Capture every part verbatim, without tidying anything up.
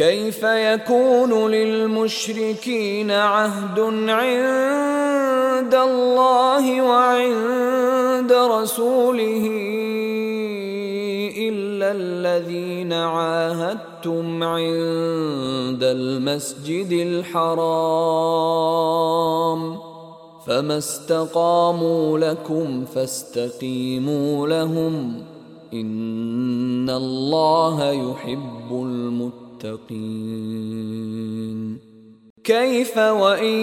كيف يكون للمشركين عهد عند الله وعند رسوله إلا الذين عاهدتم عند المسجد الحرام فما استقاموا لكم فاستقيموا لهم إن الله يحب المتقين. كيف وإن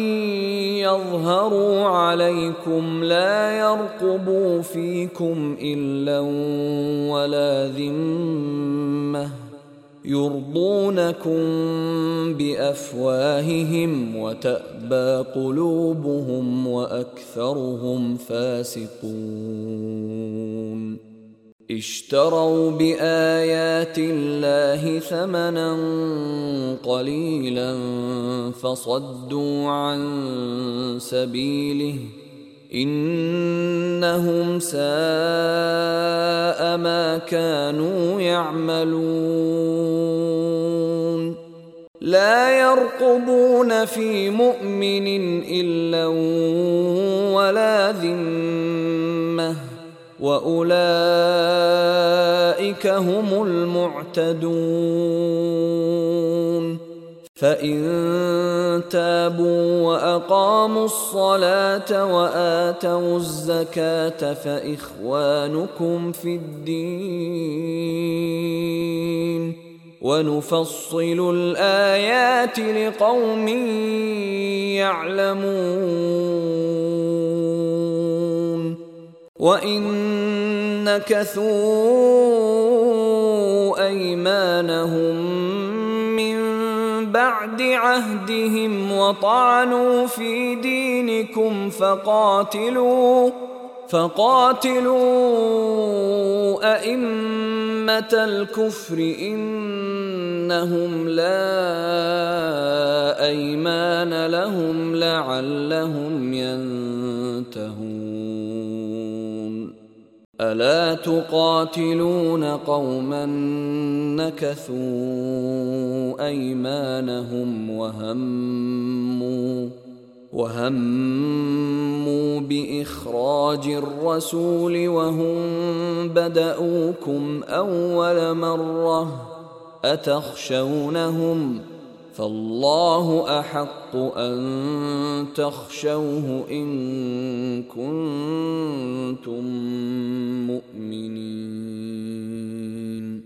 يظهروا عليكم لا يرقبوا فيكم إلا ولا ذمة يرضونكم بأفواههم وتأبى قلوبهم وأكثرهم فاسقون. اشتروا بآيات الله ثمنا قليلا فصدوا عن سبيله إنهم ساء ما كانوا يعملون. لا يرقبون في مؤمن إلا ولا ذمة وأولئك هم المعتدون. فإن تابوا وأقاموا الصلاة وآتوا الزكاة فإخوانكم في الدين ونفصل الآيات لقوم يعلمون. وإن نكثوا أيمانهم من بعد عهدهم وطعنوا في دينكم فقاتلوا فقاتلوا أئمة الكفر إنهم لا أيمان لهم لعلهم ينتهون. ألا تقاتلون قوما نكثوا أيمانهم وهموا وهموا بإخراج الرسول وهم بدؤوكم أول مرة أتخشونهم فالله أحق أن تخشوه إن كنتم مؤمنين.